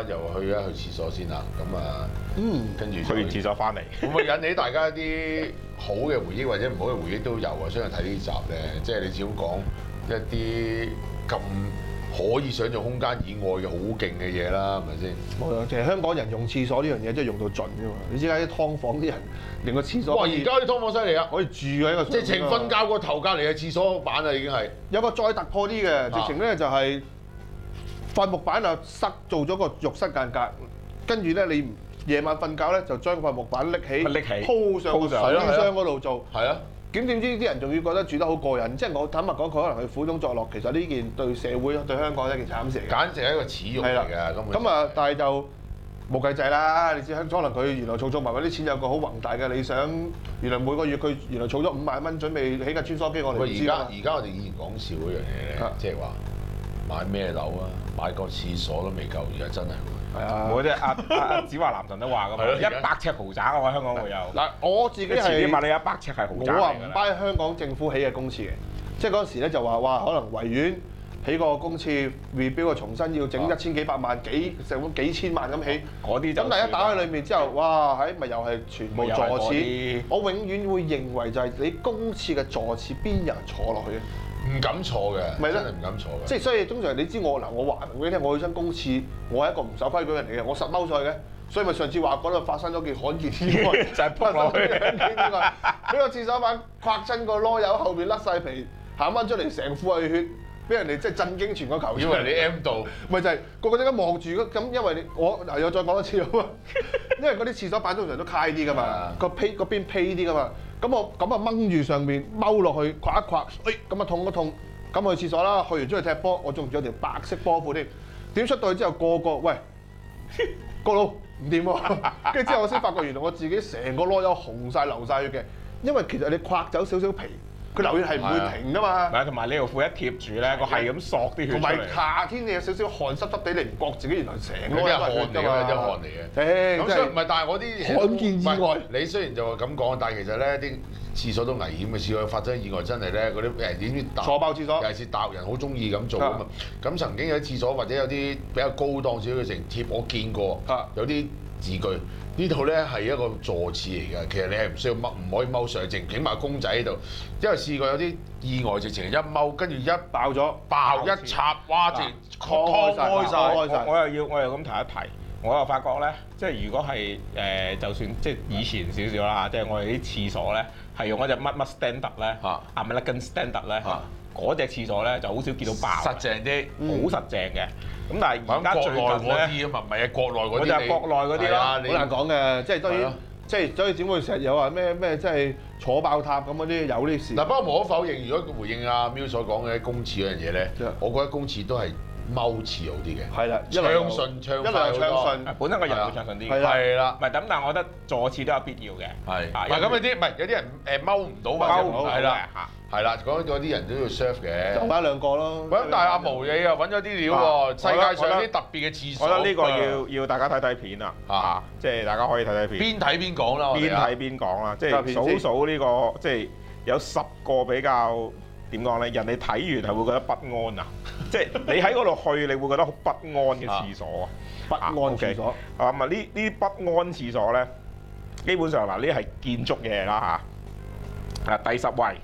又去一去廁所先啦，咁啊，跟住去完廁所翻嚟， 會唔會引起大家一啲好嘅回憶或者唔好嘅回憶都有啊？所以睇呢集咧，即係你始終講一啲咁可以想像空間以外嘅好勁嘅嘢啦，係咪先？ 冇錯，其實香港人用廁所呢樣嘢真係用到盡㗎嘛！你知解啲劏房啲人連個廁所哇！而家啲劏房犀利啊！ 可以住喺個， 直情瞓覺個頭隔離嘅廁所板啊，已經係有個再突破啲嘅，直情咧就係塊木板啊做咗個浴室間隔，跟住咧你夜晚瞓覺咧就將塊木板拎起鋪上個水箱嗰度做。 係啊。 點知啲人仲要覺得住得好過癮？即係我坦白講，佢可能係苦中作樂。其實呢件對社會對香港係一件慘事嚟嘅。 簡直係一個恥辱嚟嘅，根本。 咁啊，但係就冇計仔啦！你知可能佢原來儲埋嗰啲錢有個好宏大嘅理想，原來每個月佢原來儲咗5萬蚊，準備起架穿梭機，我哋唔知啦。 而家我哋以前講笑嗰樣嘢咧，即係話買咩樓啊，買個廁所都未夠，而家真係會。 係啊！ 我即係阿子華男神都話㗎嘛，100尺豪宅啊！香港會有。嗱， 我自己係遲啲問你100尺係豪宅嚟㗎啦。 我話唔 buy 香港政府起嘅公廁嘅，即係嗰陣時咧就話哇，可能維園起個公廁 rebuild 重新要整1000幾百萬成幾千萬咁起。 嗰啲就咁但係一打開裏面之後，哇咪又係全部坐廁。我永遠會認為就係你公廁嘅坐廁邊有人坐落去嘅？ 唔敢坐嘅， 咪真係唔敢坐嘅。 即係所以通常你知我話明俾你聽，我去親公廁，我係一個唔守規矩嘅人嚟嘅，我實踎上去嘅。所以咪上次話嗰度發生咗件罕見意外， 就係撲落去。 俾個廁所板刮親個籮柚後邊甩晒皮，行翻出嚟成褲係血，俾人哋即係震驚全個球場。 以為你 M 到， 咪就係個個即刻望住咁，因為我又再講一次啊嘛，因為嗰啲廁所板通常都揩啲噶嘛，個邊披啲噶嘛。咁我咁啊掹住上面踎落去，刮一刮，咁啊痛一痛，咁去廁所啦，去完出去踢波，我仲着條白色波褲添。點出到去之後，個喂個佬唔掂喎，跟住之後我先發覺原來我自己成個籮柚紅晒流晒血嘅，因為其實你刮走少少皮，佢流血係唔會停噶嘛。 係，同埋呢條褲一貼住咧，個係咁索啲血出嚟。 同埋夏天你有少少汗濕濕地，你唔覺自己原來成個嗰啲係汗嚟㗎，啲汗嚟嘅。咁所以唔係，但係我啲罕見意外。 你雖然就話咁講，但係其實咧啲廁所都危險嘅，試過發生意外真係咧嗰啲誒點知坐爆廁所， 尤其是大陸人好中意咁做啊嘛。咁曾經有啲廁所或者有啲比較高檔少少嘅成貼，我見過有啲字句。呢度咧係一個坐廁嚟㗎，其實你係唔需要踎，唔可以踎上，淨整埋公仔喺度。因為試過有啲意外，直情一踎，跟住一爆咗， 爆一插，哇！直開晒。 我又咁提一提，我又發覺咧，即係如果係就算即係以前少少啦，即係我哋啲廁所咧係用嗰隻乜 standard 咧，American standard 咧，嗰隻廁所咧就好少見到爆， 實淨啲， 好實淨嘅。咁但係而家最近嗰啲啊嘛，唔係啊，國內嗰啲， 我就係國內嗰啲咯， 好難講嘅，即係當然，即係所以點會成日有話咩即係坐爆塔咁嗰啲有呢事。 嗱，不過無可否認，如果回應阿 Miu 所講嘅公廁嗰樣嘢咧，我覺得公廁都係踎廁好啲嘅。 係啦， 暢順快好多。 本身個人會暢順啲。 係啦。 唔係咁，但係我覺得坐廁都有必要嘅。 係。唔係咁有啲，唔係有啲人踎唔到或者係啦。係啦，嗰啲人都要 serve 嘅， 就揾兩個咯。 咁但係阿毛你又揾咗啲料喎，世界上啲特別嘅廁所。 我覺得呢個要大家睇睇片啊，即係大家可以睇睇片。 邊睇邊講啦， 邊睇邊講啦，即係數呢個，即係有10個比較點講咧，人哋睇完係會覺得不安啊，即係你喺嗰度去，你會覺得好不安嘅廁所啊， 不安廁所。 啊，呢啲不安廁所咧，基本上嗱呢係建築嘢啦嚇。第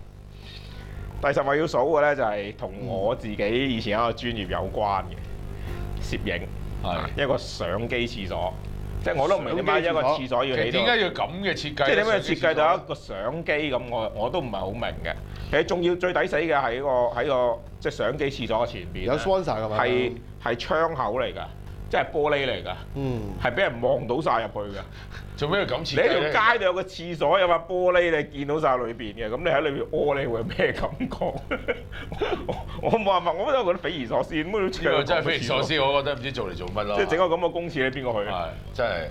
10位要數嘅咧就係同我自己以前一個專業有關嘅攝影，一個相機廁所，即係我都唔明點解一個廁所要起到， 點解要咁嘅設計？ 即係點解設計到一個相機咁？我都唔係好明嘅。其實仲要最抵死嘅係喺個即係相機廁所嘅前邊， 有 sponsor 㗎嘛？ 係窗口嚟㗎，即係玻璃嚟㗎，係俾人望到晒入去㗎。 做咩要咁設計？ 你喺條街度有個廁所，有塊玻璃，你見到晒裏邊嘅，咁你喺裏邊屙，你會有咩感覺？我冇辦法，我都覺得匪夷所思。呢個真係匪夷所思，我覺得唔知做嚟做乜咯。 即係整個咁嘅公廁，你邊個去？ 係真係。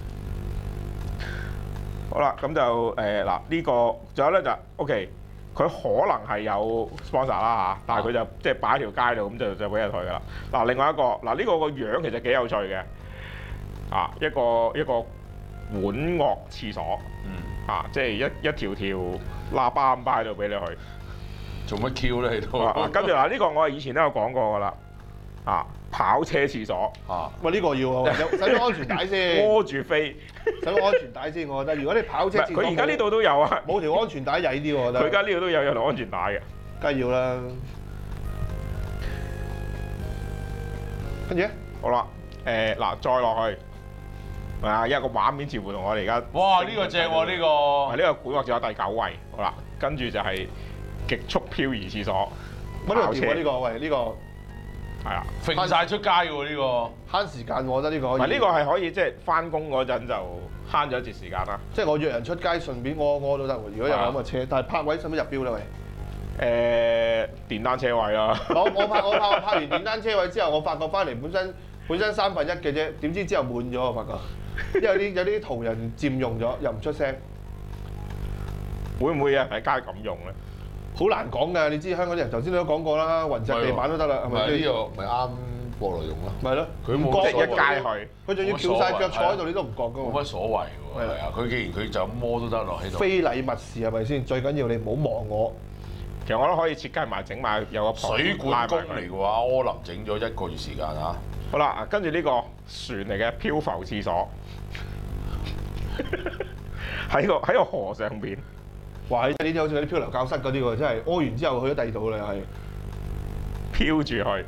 好啦，咁就嗱呢個，仲有咧就 OK，佢可能係有 sponsor 啦嚇，但係佢就即係擺喺條街度，咁就俾人去㗎啦。嗱，另外一個嗱呢個個樣其實幾有趣嘅，一個管樂廁所，即係一條條喇叭咁擺喺度俾你去， 做乜 Q 咧喺度？ 跟住嗱呢個我係以前都有講過㗎啦， 跑車廁所嚇， 喂呢個要啊，使唔使安全帶先？ 屙住飛， 使唔使安全帶先？我覺得，如果你跑車廁所佢而家呢度都有啊， 冇條安全帶曳啲喎，我覺得。 佢而家呢度都有條安全帶嘅， 梗係要啦。跟住咧， 好啦，嗱再落去，係啊，因為個畫面似乎同我哋而家哇！呢個正喎，呢個呢個古惑就有第9位，好啦，跟住就係極速漂移廁所， 乜呢個掂啊？呢個喂呢個係啊， 揈晒出街喎呢個。 慳時間，我覺得呢個可以。 唔係呢個係可以即係翻工嗰陣就慳咗一節時間啦。 即係我約人出街，順便屙都得喎。如果有咁嘅車，但係泊位使唔使入標咧？喂？ 電單車位啦。 我泊完電單車位之後，我發覺翻嚟本身1/3嘅啫，點知之後滿咗我發覺，因為有啲途人佔用咗，又唔出聲。 會唔會有人喺街咁用咧？ 好難講㗎，你知香港啲人頭先都講過啦，雲石地板都得啦，係咪先？ 呢個咪啱過來用咯。 咪咯， 佢冇唔覺即係一街去， 佢仲要翹晒腳坐喺度，你都唔覺㗎嘛。 冇乜所謂喎，係啊！佢既然佢就咁摸都得落喺度。 非禮勿視係咪先？最緊要你唔好望我。 其實我都可以設計埋整埋有個水管工嚟嘅話，柯林整咗1個月時間嚇。 好啦，跟住呢個船嚟嘅漂浮廁所，喺個河上邊。 哇！呢啲好似嗰啲漂流教室嗰啲喎，真係屙完之後去咗第二度啦，又係漂住去。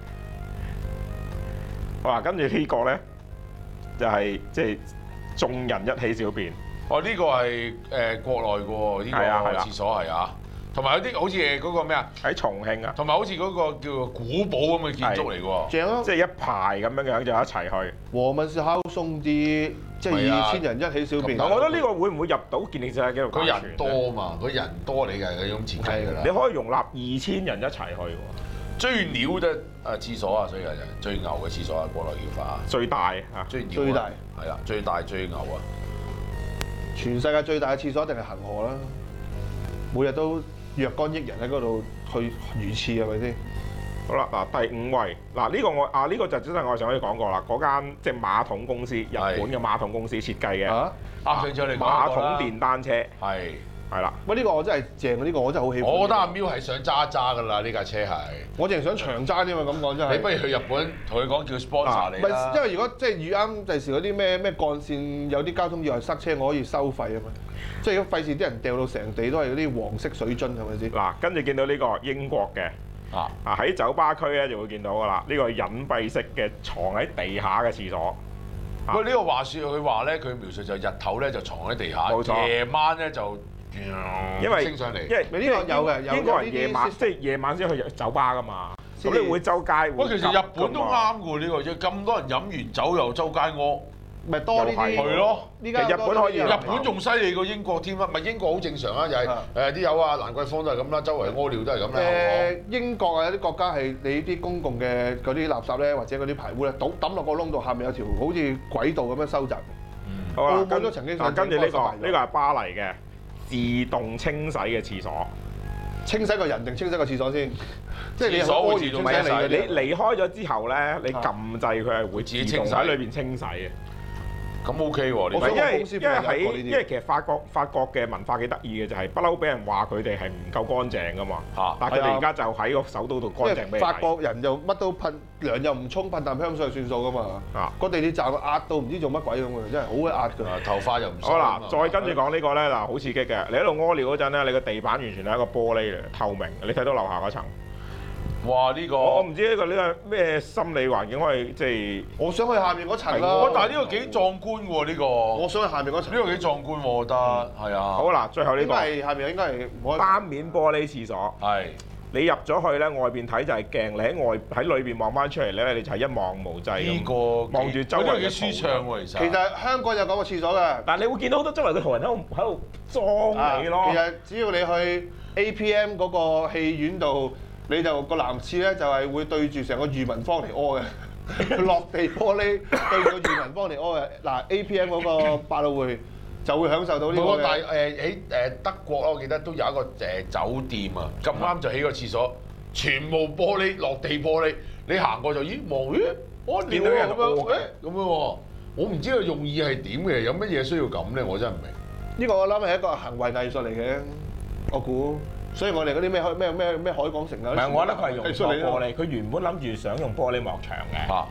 好啦，跟住呢個咧就係即係眾人一起小便。 哦，呢個係國內嘅喎，呢個廁所係啊。同埋有啲好似嗰個咩啊？ 喺重慶啊， 同埋好似嗰個叫做古堡咁嘅建築嚟嘅喎。 正咯， 即係一排咁樣就一齊去。 和民是烤鬆啲，即係2000人一起小便。 我覺得呢個會唔會入到健力世界紀錄？ 佢人多嘛，佢人多你係嗰種設計㗎啦。 你可以容納2000人一齊去喎。 最鳥嘅廁所啊，所以係最牛嘅廁所啊，國內叫法啊。 最大啊！ 最鳥最大係啦，最大最牛啊！ 全世界最大嘅廁所一定係恒河啦，每日都若干億人喺嗰度去如廁係咪先？ 好啦，嗱第5位，嗱呢個呢個就真係我上次講過啦，嗰間即係馬桶公司，日本嘅馬桶公司設計嘅。 上次我哋講過馬桶電單車係啦。 喂，呢個我真係正，呢個我真係好喜歡。 我覺得阿喵係想揸㗎啦，呢架車係。 我淨係想長揸添嘛，咁講真係。 你不如去日本同佢講叫 sponsor 你啦。 因為如果即係遇啱第時嗰啲咩幹線有啲交通意外塞車，我可以收費啊嘛。即係如果費事啲人掉到成地都係嗰啲黃色水樽係咪先？ 嗱，跟住見到呢個英國嘅喺酒吧區咧就會見到㗎啦，呢個隱蔽式嘅藏喺地下嘅廁所。 喂，呢個話説佢話咧，佢描述就日頭咧就藏喺地下， 冇錯， 夜晚咧就因為升上嚟。 呢個有嘅， 英國人夜晚即係夜晚先去酒吧㗎嘛，咁你會周街。 喂，其實日本都啱喎呢個，即係咁多人飲完酒又周街屙。 咪多呢啲係咯， 呢家日本可以， 日本仲犀利過英國添啊！ 咪英國好正常啊，又係啲友啊，蘭桂坊都係咁啦，周圍屙尿都係咁啦。 英國啊有啲國家係你啲公共嘅嗰啲垃圾咧，或者嗰啲排污咧，抌落個窿度，下面有條好似軌道咁樣收集。 好啦， 澳門都曾經跟住呢個係巴黎嘅自動清洗嘅廁所。 清洗個人定清洗個廁所先？即係你廁所會自動清洗你離開咗之後咧，你撳掣佢係會自動喺裏邊清洗嘅。 咁 OK 喎， 我想公司因為其實法國嘅文化幾得意嘅，就係不嬲俾人話佢哋係唔夠乾淨噶嘛。但係佢哋而家就喺個首都度乾淨俾你睇。 法國人就乜都噴，涼又唔沖，噴啖香水就算數噶嘛。個地鐵站壓到唔知做乜鬼咁嘅，真係好鬼壓㗎。 頭髮又唔好啦，再跟住講呢個咧，嗱好刺激嘅，你喺度屙尿嗰陣咧，你個地板完全係一個玻璃嚟，透明，你睇到樓下嗰層。 哇！呢個我唔知呢個咩心理環境可以即係。 我想去下面嗰層啦。 但係呢個幾壯觀喎呢個。 我想去下面嗰層。 呢個幾壯觀喎，我覺得係啊。 好啦，最後呢個。 下面應該係單面玻璃廁所。 係。 你入咗去咧，外邊睇就係鏡，你喺裏邊望翻出嚟咧，你就係一望無際咁。 呢個望住周圍嘅。 呢個幾舒暢喎，其實。 其實香港有咁嘅廁所㗎。 但係你會見到好多周圍嘅途人喺度裝你咯。 其實只要你去 APM 嗰個戲院度。你就個男廁咧就係會對住成個裕民坊嚟屙嘅，落地玻璃對住個裕民坊嚟屙嘅。嗱 APM 嗰個百老匯就會享受到呢個。 但係喺德國我記得都有一個酒店啊，咁啱就起個廁所，全部玻璃落地玻璃，你行過就望我見到人咁樣咁樣喎，我唔知佢用意係點嘅，有乜嘢需要咁咧？我真係唔明。 呢個我諗係一個行為藝術嚟嘅，我估。所以我哋嗰啲咩海港城啊， 唔係，我覺得佢係用玻璃，佢原本諗住想用玻璃幕牆嘅。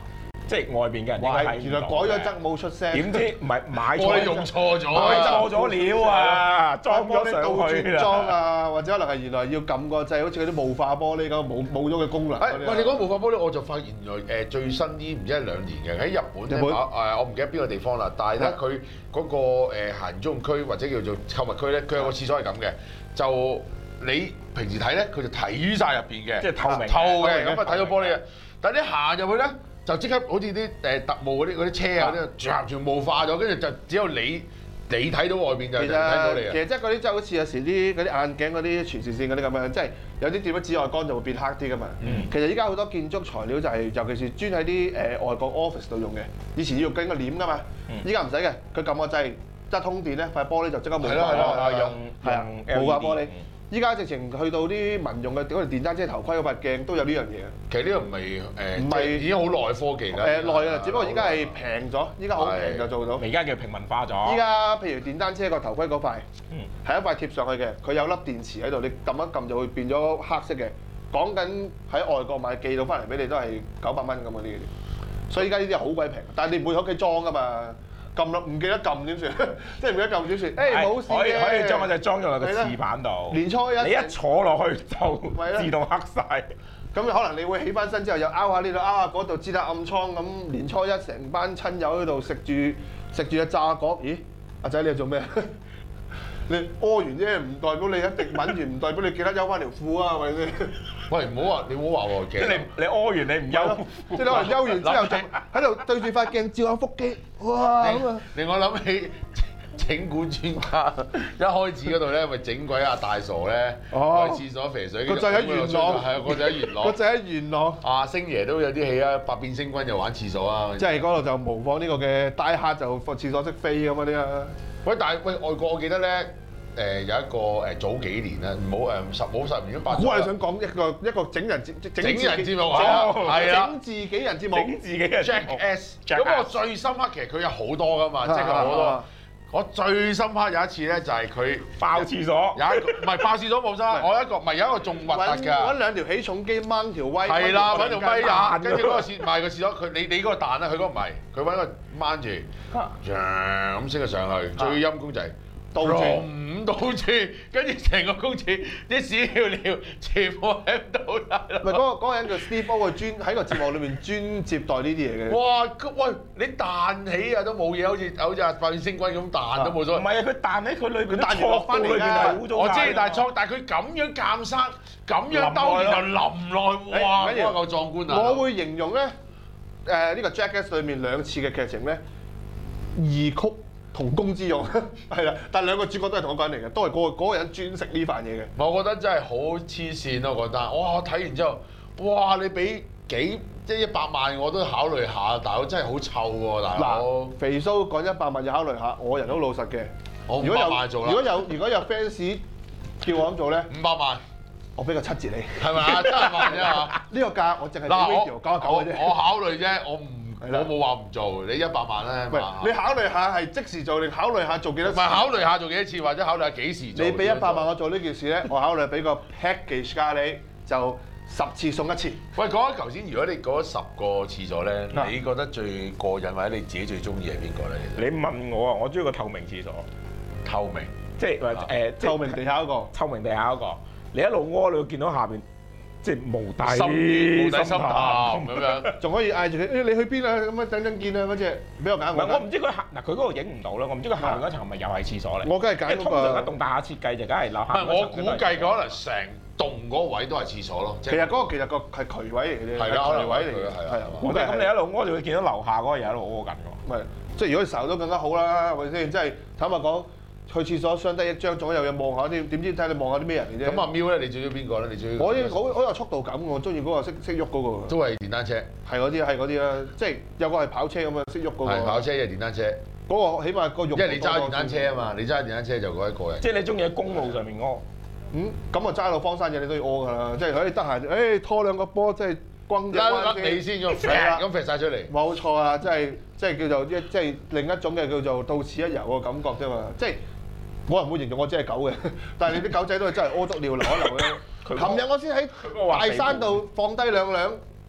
即係外邊嘅人應該睇唔到嘅。 原來改咗則冇出聲。 點知唔係買我哋錯用錯咗買啊！ 錯咗料啊，裝咗倒上去轉裝啦。 啊，或者可能係原來要撳個掣，好似嗰啲霧化玻璃咁冇咗嘅功能。 喂，你講霧化玻璃，我就發現原來最新啲唔知係2年嘅喺日本咧，我唔記得邊個地方啦，但係咧佢嗰個閒中區或者叫做購物區咧，佢有個廁所係咁嘅，就你平時睇咧，佢就睇晒入邊嘅， 即係透明嘅，咁啊睇到玻璃嘅。但係你行入去咧，就即刻好似啲特務嗰啲車啊嗰啲，全部霧化咗，跟住就只有你睇到外邊就睇到你啊。 其實即係嗰啲即係好似有時啲嗰啲眼鏡嗰啲傳視線嗰啲咁樣，即係有啲點咗紫外光就會變黑啲噶嘛。其實依家好多建築材料就係，尤其是專喺啲外國 office 度用嘅，以前要用緊個簾噶嘛，依家唔使嘅，佢撳個掣，一通電咧，塊玻璃就即刻霧化咗。 用霧化玻璃。依家直情去到啲民用嘅嗰條電單車頭盔嗰塊鏡都有呢樣嘢。 其實呢個唔係已經好耐科技啦。 耐啊，只不過依家係平咗，依家好平就做到。 而家叫平民化咗。 依家譬如電單車個頭盔嗰塊，係一塊貼上去嘅，佢有粒電池喺度，你撳一撳就會變咗黑色嘅。講緊喺外國買寄到翻嚟俾你都係900蚊咁嗰啲嘅，所以依家呢啲好鬼平，但係你唔會喺屋企裝噶嘛。撳啦，唔記得撳點算？即係唔記得撳點算？誒冇事嘅， 可以將嗰隻裝咗落個廁板度。 年初一你一坐落去就自動黑晒。 咁可能你會起翻身之後又拗下呢度拗下嗰度，擠下暗瘡咁。年初一成班親友喺度食住隻炸果，咦？阿仔你做咩？你屙完啫，唔代表你一滴吻完，唔代表你記得休翻條褲啊，係咪先？ 喂，唔好話你唔好話喎， 即係你屙完你唔休， 即係可能休完之後就喺度對住塊鏡照下腹肌，哇咁啊！ 令我諗起整蠱專家一開始嗰度咧，咪整鬼阿大傻咧，去廁所肥水， 個掣喺元朗， 係啊，個掣喺元朗， 個掣喺元朗。 阿星爺都有啲戲啊，百變星君又玩廁所啊， 即係嗰度就模仿呢個嘅 Die Hard就廁所識飛咁嗰啲啊。 喂，但係喂外國我記得咧。有一個早幾年啦，唔好冇10年都8。 我係想講一個整人節目啊，係啦， 整自己人節目， 整自己嘅 Jackass。咁我最深刻其實佢有好多噶嘛，即係佢好多。我最深刻有一次咧，就係佢爆廁所， 有一個唔係爆廁所冇深刻，我有一個仲核突㗎。 揾2條起重機掹條威。 係啦，揾條威啊！跟住嗰個唔係個廁所，你嗰個彈咧，佢嗰個唔係，佢揾個掹住，咁升咗上去，最陰公就係。倒轉，跟住成個公廁啲屎尿全部喺度啦。 唔係嗰個人叫 Steve O， 佢喺個節目裏面專接待呢啲嘢嘅。 哇！喂，你彈起啊都冇嘢，好似阿百變星君咁彈都冇所謂。 唔係啊，佢彈喺佢裏邊， 彈落翻嚟㗎。 我知，但係佢咁樣鑑生，咁樣兜然就淋落，哇！夠壯觀啊！ 我會形容咧，呢個 Jackass 裏面2次嘅劇情咧，異曲同工之用，係啦，但係2個主角都係同一個人嚟嘅，都係嗰個人專食呢飯嘢嘅。 我覺得真係好黐線咯，我覺得，哇！我睇完之後，哇！你俾即係100萬我都考慮下，大佬真係好臭喎，大佬。 嗱，肥蘇講100萬要考慮下，我人都老實嘅。 我500萬做啦。 如果有 fans 叫我咁做咧 ，500萬， 我俾個7折你， 係咪啊？7萬啫嘛。 呢個價我淨係俾 video 99嘅啫。 我考慮啫，我冇話唔做，你100萬咧。 喂，你考慮下係即時做定考慮下做幾多次？ 唔係考慮下做幾多次，或者考慮下幾時做。 你俾100萬我做呢件事咧，我考慮俾個 package 價你，就10次送1次。 喂，講緊頭先，如果你講10個廁所咧，你覺得最過癮或者你自己最中意係邊個咧？ 你問我啊，我中意個透明廁所。 透明， 即係透明地下嗰個。 透明地下嗰個，你一路屙，你會見到下邊。即係無底深潭咁樣， 仲可以嗌住佢，你去邊啊？咁樣等陣見啊！嗰隻俾我揀。 唔係，我唔知佢下嗱，佢嗰度影唔到啦。我唔知佢下邊嗰層係咪又係廁所嚟？ 我梗係揀嗰個。 通常一棟大廈設計就梗係樓下。 我估計可能成棟嗰位都係廁所咯。 其實嗰個係渠位嚟嘅啫，係渠位嚟嘅，係啊。 咁你一路屙就會見到樓下嗰個人喺度屙緊㗎。 唔係，即係如果你睄到更加好啦，係咪先？即係坦白講。去廁所相得益彰，仲有嘢望下添，點知睇你望下啲咩人嚟啫？ 咁阿 Miu 咧，你最中意邊個咧？你最我好有速度感，我中意嗰個識喐嗰個。 都係電單車。 係嗰啲啦，即係有個係跑車咁樣識喐嗰個。 係跑車，一係電單車。 嗰個起碼個肉。 因為你揸電單車啊嘛，你揸電單車就嗰一個人。 即係你中意喺公路上面屙。 咁啊揸到荒山野你都要屙㗎啦，即係可以得閒，拖2個波，即係轟隻彎先。你先咁揈晒出嚟。 冇錯啊，即係叫做即係另一種嘅叫做到此一遊嘅感覺啫嘛，即係。我唔會形容我只係狗嘅，但係你啲狗仔都係真係屙督尿流一流咧。琴日我先喺大山度放低2輛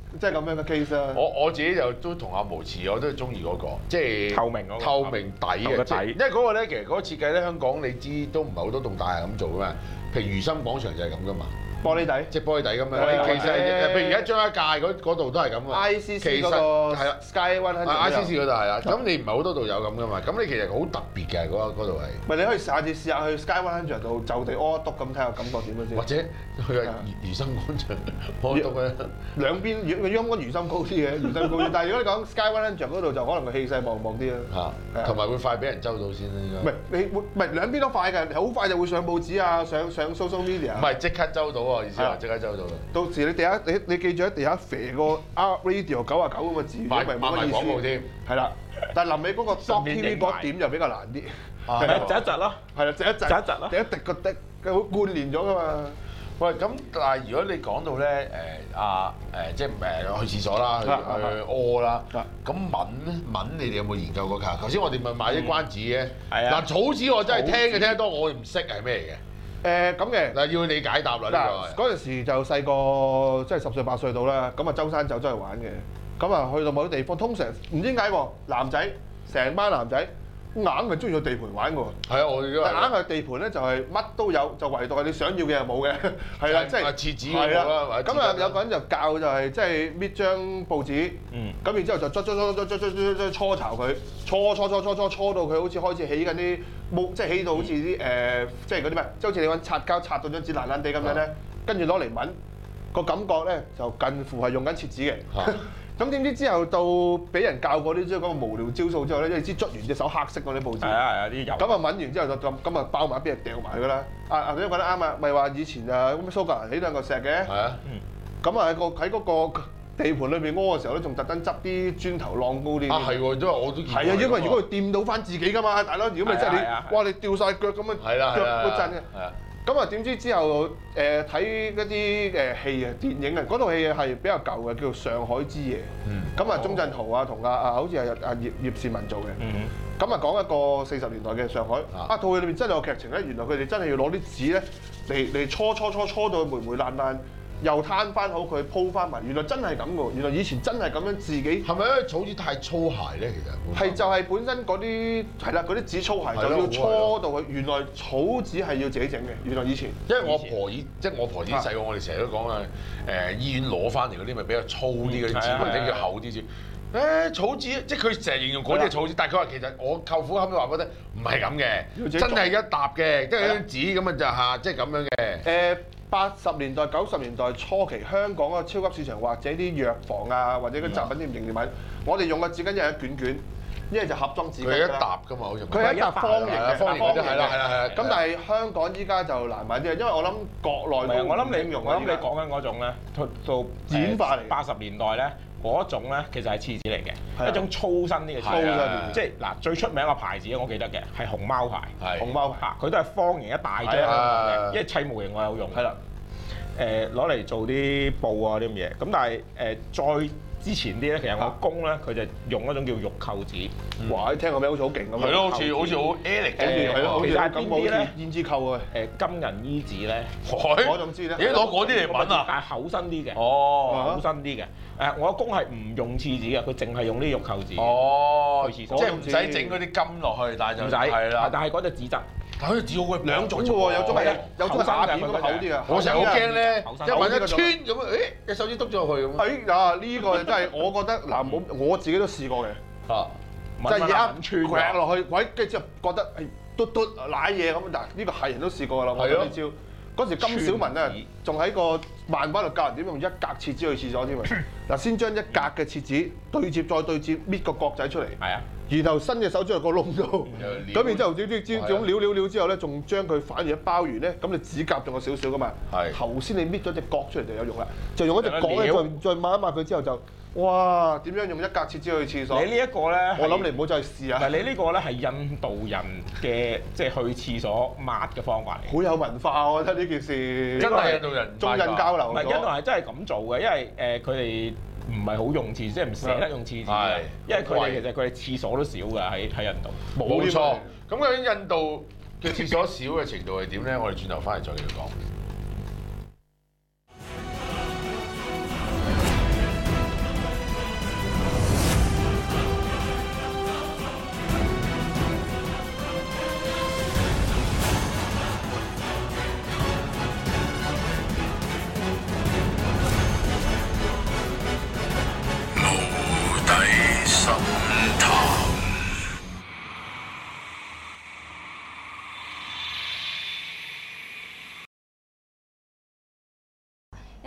即係咁樣嘅 case 啊。 我自己就都同阿毛似，我都係中意嗰個，即係透明嗰個透明底嘅底， 因為嗰個咧其實嗰個設計咧，香港你知都唔係好多棟大廈咁做噶嘛，譬如如心廣場就係咁噶嘛。 玻璃底， 即係玻璃底咁樣。其實譬如而家張一界嗰度都係咁啊。 ICC 嗰個係啦 Sky One ICC 嗰度係啦。咁你唔係好多度有咁噶嘛？咁你其實好特別嘅嗰度係。 唔係你可以下次試下去 Sky One度就地屙一篤咁睇下感覺點樣先。 或者去下如心廣場屙一篤咧。 兩邊應該如心高啲嘅，如心高啲。但係如果你講 Sky One 嗰度就可能個氣勢旺旺啲啦。 嚇，同埋會快俾人周到先啦應該。 唔係你唔係兩邊都快㗎，好快就會上報紙啊，上 social media。 唔係即刻周到喎，意思話即刻周到。 到時你地下你記住喺地下肥個 R Radio 99咁嘅字， 賣廣告添。 係啦，但係臨尾嗰個 Dot TV 嗰點就比較難啲。 窒一窒咯， 係啦，窒一窒咯，第一滴個滴，佢好貫連咗㗎嘛。 喂，咁但係如果你講到咧即係去廁所啦，去屙啦，咁蚊你哋有冇研究過㗎？頭先我哋咪買啲關子嘅。係啊。嗱草紙我真係聽得多，我唔識係咩嚟嘅。 咁嘅嗱，要你解答啦呢個。嗰陣時就細個，即係10歲8歲到啦，咁啊周山走出去玩嘅，咁啊去到某啲地方，通常唔知點解喎，男仔成班男仔硬係中意去地盤玩㗎喎。 係啊，我哋都係。 但硬係地盤咧就係乜都有，就唯獨係你想要嘅係冇嘅，係啦，即係廁紙嗰個啦。 咁啊有個人就教就係即係搣張報紙，咁然之後就搓巢佢，搓到佢好似開始起緊啲木，即係起到好似啲即係嗰啲咩，即係好似你揾擦膠擦到張紙爛爛地咁樣咧，跟住攞嚟抿，個感覺咧就近乎係用緊廁紙嘅。咁點知之後到俾人教過呢啲嗰個無聊招數之後咧，你知捽完隻手黑色嗰啲報紙， 啲油。 咁啊抿完之後就咁啊包埋一邊掉埋佢啦。你都覺得啱啊，咪話以前咁蘇格蘭起兩個石嘅。係啊。咁啊喺嗰個地盤裏邊屙嘅時候咧，仲特登執啲磚頭晾高啲。 係喎，因為我都見過。 係啊，因為如果佢掂到翻自己㗎嘛，大佬，如果咪即係你，哇！你掉晒腳咁樣，腳都震嘅。咁啊點知之後睇嗰啲戲啊電影啊，嗰套戲係比較舊嘅，叫做《上海之夜》。咁啊，鐘鎮濤啊同好似係葉倩文做嘅。咁啊講一個40年代嘅上海。套戲裏面真係有劇情咧，原來佢哋真係要攞啲紙咧嚟搓到佢霉爛爛。又攤翻好佢鋪翻埋，原來真係咁喎！原來以前真係咁樣自己。係咪因為草紙太粗鞋咧？其實係就係本身嗰啲係啦，嗰啲紙粗鞋就要搓到佢。原來草紙係要自己整嘅。原來以前， 因為我婆以前細個，我哋成日都講啊醫院攞翻嚟嗰啲咪比較粗啲嗰啲紙，或者叫厚啲紙。草紙即係佢成日形容嗰啲係草紙，但係佢話其實我舅父後尾話俾我聽，唔係咁嘅，真係一沓嘅，即係張紙咁啊就即係咁樣嘅。 80年代、90年代初期，香港個超級市場或者啲藥房啊，或者啲雜品店營業品，我哋用嘅紙巾一係一卷卷，一係就盒裝紙巾。 佢一沓㗎嘛，好似。 佢係一沓方形嘅， 方形嘅係啦。咁但係香港依家就難買啲，因為我諗國內我諗你講緊嗰種咧，到演化嚟。 80年代咧嗰種咧，其實係廁紙嚟嘅，一種粗身啲嘅紙。即係嗱，最出名個牌子我記得嘅係熊貓牌。 熊貓牌佢都係方形一大張嘅，因為砌模型我有用。係啦。攞嚟做啲布啊啲咁嘢，咁但係再之前啲咧，其實我公咧佢就用一種叫玉扣紙。 哇！聽個名好似好勁咁。 係咯，好似好 elegant 嘅。 係咯， 其實係邊啲咧？ 胭脂扣啊。 金銀衣紙咧。 我仲知咧。 咦？攞嗰啲嚟揾啊？ 但係厚身啲嘅。 哦。 厚身啲嘅。我阿公係唔用廁紙嘅，佢淨係用啲玉扣紙。 哦。 去廁所。 即係唔使整嗰啲金落去，但係就唔使。係啦。但係嗰隻紙質。 但係嗰隻紙好鬼兩種嘅喎，有種係有種打片咁厚啲嘅。 我成日好驚咧，一揾一穿咁啊！隻手指篤咗落去咁。 呢個真係我覺得嗱，我自己都試過嘅。即係而家搲落去，跟住之後覺得嘟舐嘢咁。嗱，呢個係人都試過啦，我呢招。嗰時金小文咧，仲喺個漫畫度教人點用一格廁紙去廁所添啊！嗱，先將一格嘅廁紙對接再對接，搣個角仔出嚟。係啊。然後伸隻手進入個窿度，咁然之後咁撩之後咧，仲將佢反而一包完咧，咁你指甲仲有少少噶嘛？係。頭先你搣咗隻角出嚟就有用啦，就用一隻角咧，再抹一抹佢之後就，哇！點樣用一格廁紙去廁所？ 你呢一個咧， 我諗你唔好再試啊！ 唔係你呢個咧係印度人嘅即係去廁所抹嘅方法嚟。 好有文化，我覺得呢件事。 真係印度人中印交流。 唔係印度人係真係咁做嘅，因為佢哋。唔係好用廁紙，即係唔捨得用廁紙嘅，因為佢哋其實佢哋廁所都少㗎喺印度。 冇錯。咁究竟印度嘅廁所少嘅程度係點咧？我哋轉頭翻嚟再繼續講。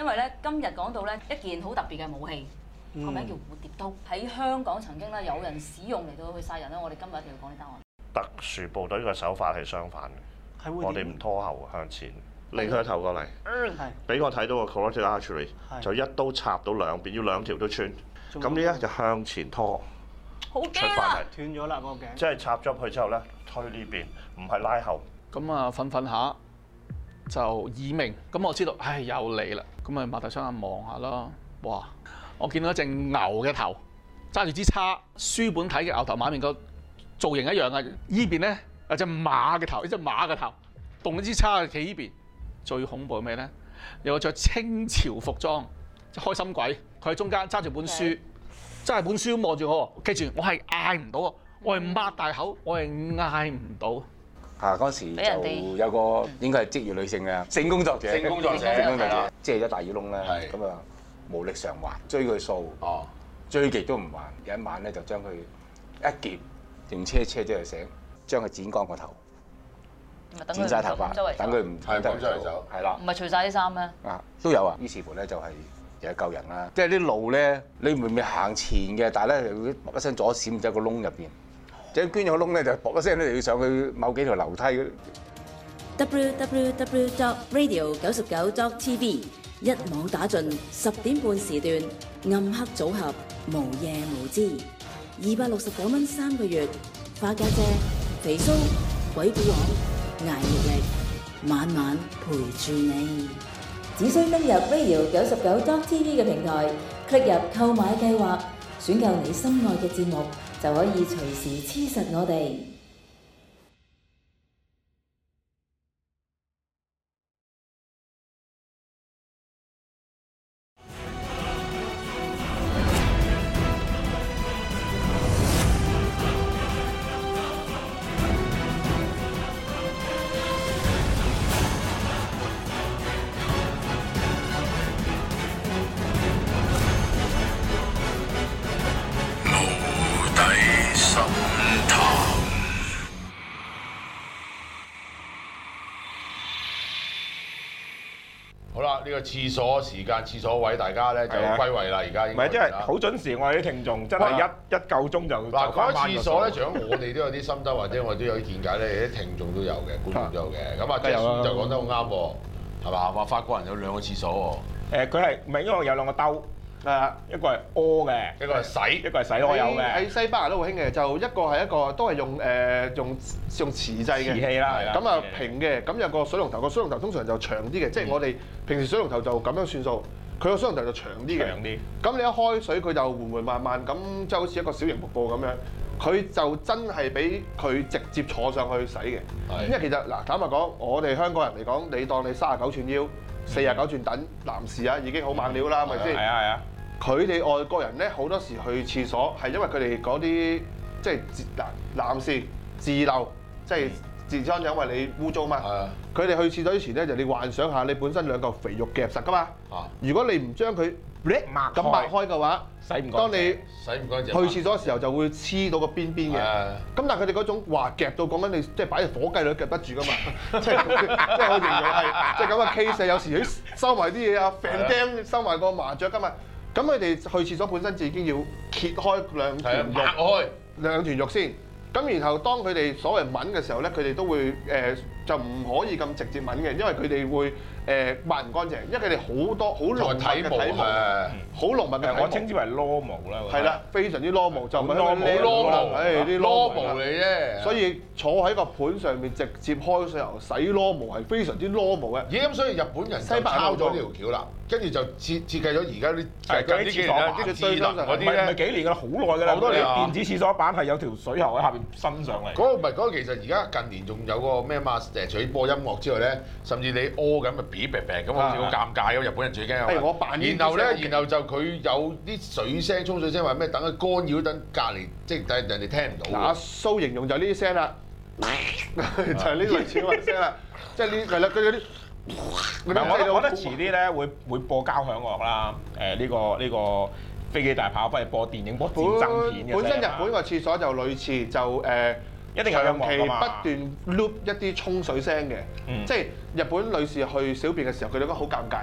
因為咧今日講到咧一件好特別嘅武器，個名叫蝴蝶刀，喺香港曾經咧有人使用嚟到去殺人咧。我哋今日一定要講呢單案。 特殊部隊嘅手法係相反嘅，我哋唔拖後向前，擰佢頭過嚟，俾我睇到個 carotid artery 就一刀插到兩邊，要兩條都穿。咁呢咧就向前拖， 好出翻嚟， 斷咗啦個頸。 即係插咗去之後咧，推呢邊，唔係拉後。 咁啊瞓瞓下就耳鳴，咁我知道，唉又嚟啦。咁啊擘大雙眼望下啦，哇！我見到一隻牛嘅頭，揸住支叉，書本睇嘅牛頭馬面個造型一樣嘅。依邊咧有隻馬嘅頭，呢隻馬嘅頭，動咗支叉企依邊。最恐怖係咩咧？有個着清朝服裝，即係開心鬼，佢喺中間揸住本書，揸住本書咁望住我。記住，我係嗌唔到啊！我係擘大口，我係嗌唔到。 嗰時就有個應該係職業女性嘅性工作者，即係一大耳窿咧，咁啊無力償還，追佢數，追極都唔還。有一晚咧就將佢一劫，用車即係醒，將佢剪光個頭，剪晒頭髮，等佢唔得走，係啦， 唔係除晒啲衫咩？ 都有啊。於是乎咧就係又救人啦。即係啲路咧，你明明行前嘅，但係咧又會一聲左閃咗個窿入邊。將捐咗個窿咧，就噗一聲咧，就要上去某幾條樓梯。 www.radio99.tv 一網打盡10點半時段，暗黑組合無夜無知，269蚊3個月，花家姐、肥蘇、鬼古王、捱力力，晚晚陪住你。只需登入 radio99.tv 嘅平台，click 入購買計劃，選購你心愛嘅節目。就可以隨時黐實我哋。 好啦，呢個廁所時間、廁所位，大家咧就歸位啦。而家應該唔係，即係好準時，我哋啲聽眾真係一夠鐘就嗱講廁所咧，除咗我哋都有啲心得，或者我哋都有啲見解咧，啲聽眾都有嘅，觀眾都有嘅。咁啊，即係就講得好啱喎，係嘛？話法國人有兩個廁所喎。佢係唔係因為有兩個兜？一個係屙嘅，一個係洗，一個係洗屙有嘅。 喺西班牙都好興嘅，就一個係一個都係用瓷製嘅瓷器啦， 咁啊平嘅，咁有個水龍頭，個水龍頭通常就長啲嘅，即係我哋平時水龍頭就咁樣算數，佢個水龍頭就長啲嘅。咁你一開水佢就緩緩慢慢咁，即係好似一個小型瀑布咁樣。佢就真係俾佢直接坐上去洗嘅，因為其實嗱坦白講，我哋香港人嚟講，你當你39寸腰、49寸等男士啊，已經好猛料啦，係咪先？係啊係啊。佢哋外國人咧好多時去廁所係因為佢哋嗰啲即係男士自漏，即係自傷就因為你污糟嘛。佢哋去廁所之前咧，就你幻想下你本身兩嚿肥肉夾實噶嘛。如果你唔將佢咁擘開嘅話， 洗唔乾淨。 當你洗唔乾淨。 去廁所嘅時候就會黐到個邊邊嘅。咁但係佢哋嗰種話夾到講緊你，即係擺隻火雞都夾得住噶嘛。即係我形容係即係咁嘅 case，有時佢收埋啲嘢啊 fan game 收埋個麻雀噶嘛。咁佢哋去廁所本身就已經要揭開兩團肉先。咁然後當佢哋所謂抿嘅時候咧，佢哋都會就唔可以咁直接抿嘅，因為佢哋會抹唔乾淨，因為佢哋好多好濃密嘅體毛，好濃密嘅體毛。 我稱之為螺毛啦。 係啦，非常之螺毛，就唔係螺毛， 啲螺毛嚟啫。 所以坐喺個盤上面直接開水喉洗螺毛係非常之螺毛嘅。 咁所以日本人就抄咗呢條橋啦，跟住就設計咗而家啲廁所板嗰啲咧，唔係幾年㗎啦，好耐㗎啦。好多年電子廁所板係有條水喉喺下邊伸上嚟。 嗰個唔係嗰個，其實而家近年仲有個咩嘛？除咗播音樂之外咧，甚至你屙咁咪嗶嗶嗶咁，好似好尷尬咁。日本人最驚係然後咧，然後就佢有啲水聲、沖水聲，話咩等佢干擾，等隔離即係人哋聽唔到。 阿蘇形容就呢啲聲啦，就係呢類似咁嘅聲啦，即係呢係啦，佢嗰啲。 我覺得遲啲咧會播交響樂啦，呢個飛機大炮，不如播電影、播戰爭片嘅。 本身日本個廁所就類似就一定有音樂㗎嘛，長期不斷 loop 一啲沖水聲嘅，即係日本女士去小便嘅時候，佢哋覺得好尷尬。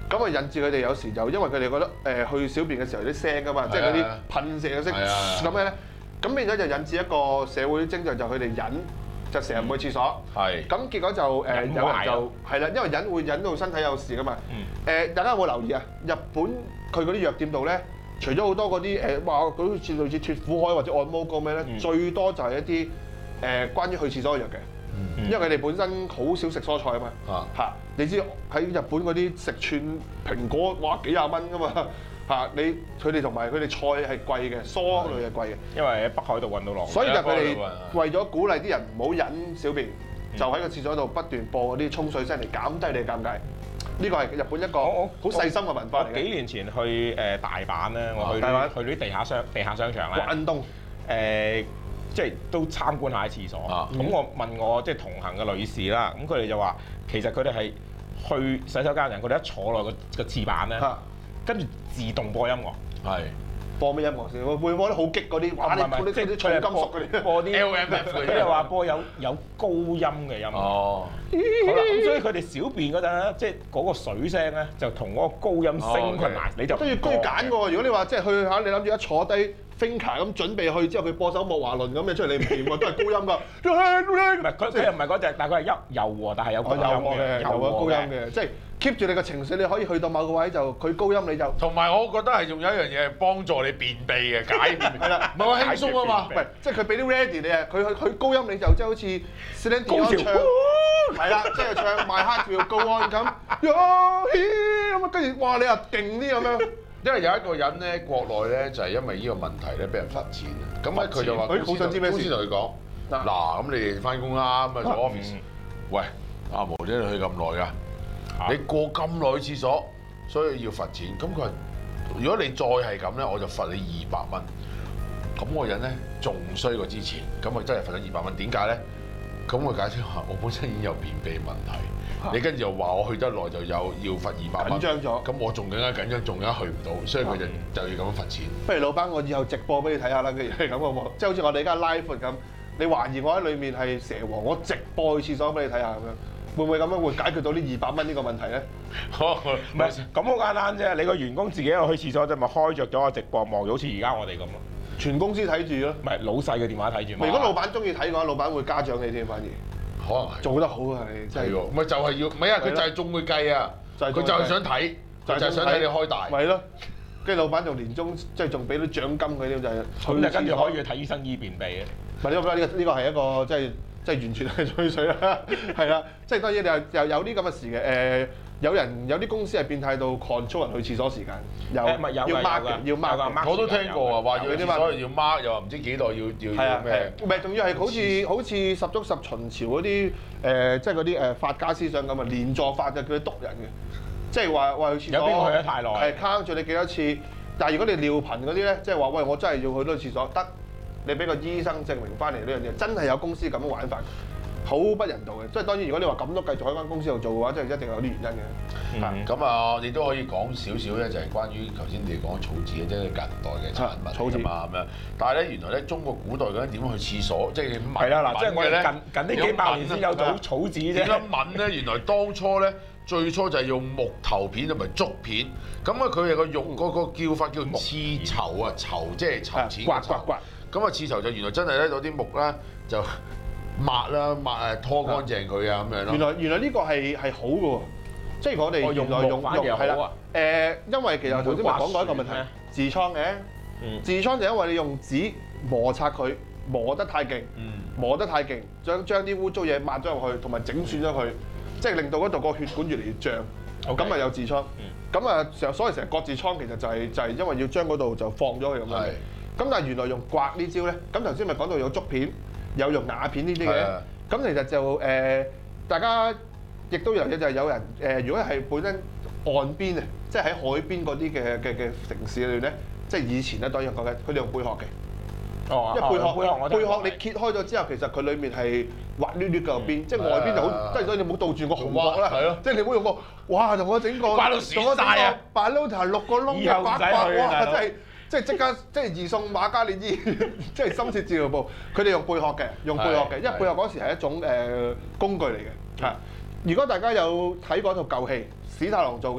咁啊引致佢哋有時就因為佢哋覺得去小便嘅時候有啲聲㗎嘛，即係嗰啲噴射嘅聲咁樣咧，咁變咗就引致一個社會徵象，就佢哋忍就成日唔去廁所。係。咁結果就有人就係啦，因為忍會引到身體有事㗎嘛。大家有冇留意啊？日本佢嗰啲藥店度咧，除咗好多嗰啲話嗰啲似類似脫苦海或者按摩膏咩咧，最多就係一啲關於去廁所嘅藥嘅。因為佢哋本身好少食蔬菜啊嘛，嚇！你知喺日本嗰啲食串蘋果，哇幾廿蚊噶嘛，嚇！佢哋同埋佢哋菜係貴嘅，蔬類係貴嘅。 因為喺北海道運到落， 所以就佢哋為咗鼓勵啲人唔好忍小便，就喺個廁所度不斷播嗰啲沖水聲嚟減低你嘅尷尬。呢個係日本一個好細心嘅文化嚟嘅。 幾年前去大阪咧，我去啲地下商場咧， 關東即係都參觀下啲廁所，咁我問我即係同行嘅女士啦，咁佢哋就話其實佢哋係去洗手間嘅人，佢哋一坐落個廁板咧，跟住自動播音樂， 係播咩音樂先？會播啲好激嗰啲，哇！即係啲重金屬嗰啲， 播啲 LMF，佢哋話播有高音嘅音樂。哦，好啦，咁所以佢哋小便嗰陣咧，即係嗰個水聲咧，就同嗰個高音升佢埋，你就都要揀㗎喎。如果你話即係去下，你諗住一坐低。finger 咁準備去之後，佢播首莫華倫咁嘅出嚟，你唔掂喎，都係高音㗎。 唔係佢又唔係嗰隻，但係佢係柔和，但係有高音嘅， 柔和高音嘅，即係 keep 住你個情緒，你可以去到某個位就佢高音你就。 同埋我覺得係仲有一樣嘢係幫助你便秘嘅解便秘。係啦，唔係話輕鬆啊嘛， 唔係即係佢俾啲 ready 你啊，佢高音你就即係好似 Celine Dion 唱，係啦，即係唱 My Heart Will Go On 咁，咁啊跟住哇你又勁啲咁樣。 因為有一個人咧，國內咧就係因為呢個問題咧，俾人罰錢。咁咧佢就話： 好想知咩事？ 公司同佢講：嗱，咁你哋翻工啦，咁啊做 office。喂，阿毛姐你去咁耐㗎，你過咁耐去廁所，所以要罰錢。咁佢話：如果你再係咁咧，我就罰你200蚊。咁個人咧仲衰過之前，咁佢真係罰咗200蚊。點解咧？咁我解釋話：我本身已經有便秘問題。你跟住又話我去得耐就要罰200蚊， 緊張咗， 咁我仲更加緊張，仲更加去唔到，所以佢就要咁樣罰錢。 不如老闆，我以後直播俾你睇下啦，係咁好唔好？即係好似我哋而家 live 咁，你懷疑我喺裏面係蛇王，我直播去廁所俾你睇下咁樣，會唔會咁樣會解決到呢200蚊呢個問題咧？ 唔係咁好簡單啫，你個員工自己去廁所啫，咪開着咗個直播望，好似而家我哋咁咯。 全公司睇住咯， 唔係老細嘅電話睇住嘛。 如果老闆中意睇嘅話，老闆會嘉獎你添，反而。 可能係做得好啊！你真係唔係就係要，唔係啊！佢就係中佢計啊！佢就係想睇，就係想睇你開大。 咪咯，跟住老闆仲年終即係仲俾啲獎金佢啲就係。 咁就跟住可以去睇醫生醫便秘嘅。 唔係呢個係一個即係完全係吹水啦，係啦，即係當然你又有啲咁嘅事嘅有啲公司係變態到 control 人去廁所時間，要 mark 嘅，要 mark。 我都聽過啊，話要廁所要 mark，又話唔知幾耐要咩？ 唔係，仲要係好似十足十秦朝嗰啲即係嗰啲法家思想咁啊，連坐法就叫佢督人嘅，即係話去廁所。 有邊個去得太耐？ 係坑住你幾多次？但係如果你尿頻嗰啲咧，即係話喂，我真係要去到廁所，得你俾個醫生證明翻嚟呢樣嘢，真係有公司咁樣玩法。好不人道嘅，即係當然，如果你話咁都繼續喺間公司度做嘅話，即係一定有啲原因嘅。 咁啊，你都可以講少少咧，就係關於頭先你講嘅草紙嘅，即係近代嘅產物嚟嘛咁樣。但係咧，原來咧中國古代嗰陣點去廁所，即係係啦嗱，即係我哋近呢幾百年先有到草紙啫。 點樣抿咧？原來當初咧，最初就係用木頭片同埋竹片。咁啊，佢哋個用嗰個叫法叫廁籌啊，籌即係籌錢嘅籌。咁啊，廁籌就原來真係咧攞啲木啦就。抹拖乾淨佢啊咁樣咯。 原來呢個係好嘅喎，即係我哋原來用係啦。因為其實頭先咪講過一個問題，痔瘡嘅。痔瘡就因為你用紙摩擦佢，磨得太勁，將啲污糟嘢抹咗入去，同埋整損咗佢，即係令到嗰度個血管越嚟越脹，咁啊有痔瘡。咁啊所以成日割痔瘡其實就係因為要將嗰度就放咗佢咁樣。咁但係原來用刮呢招咧，咁頭先咪講到有竹片。有用瓦片呢啲嘅，咁其實就大家亦都有嘢就係有人如果係本身岸邊啊，即係喺海邊嗰啲嘅城市裏咧，即係以前咧當然講緊，佢哋用貝殼嘅。哦，因為貝殼你揭開咗之後，其實佢裡面係滑捋捋嘅入邊，即係外邊就好，即係所以你唔好倒轉個紅殼啦。係咯，即係你唔好用個哇同我整個刮到損曬啊！ 扮撈頭6個窿嘅刮，哇真係〜即係即刻，即係移送瑪嘉烈醫院，即係深切治療部。佢哋用貝殼嘅，因為貝殼嗰時係一種工具嚟嘅。嚇！如果大家有睇過一套舊戲，史泰龍做嘅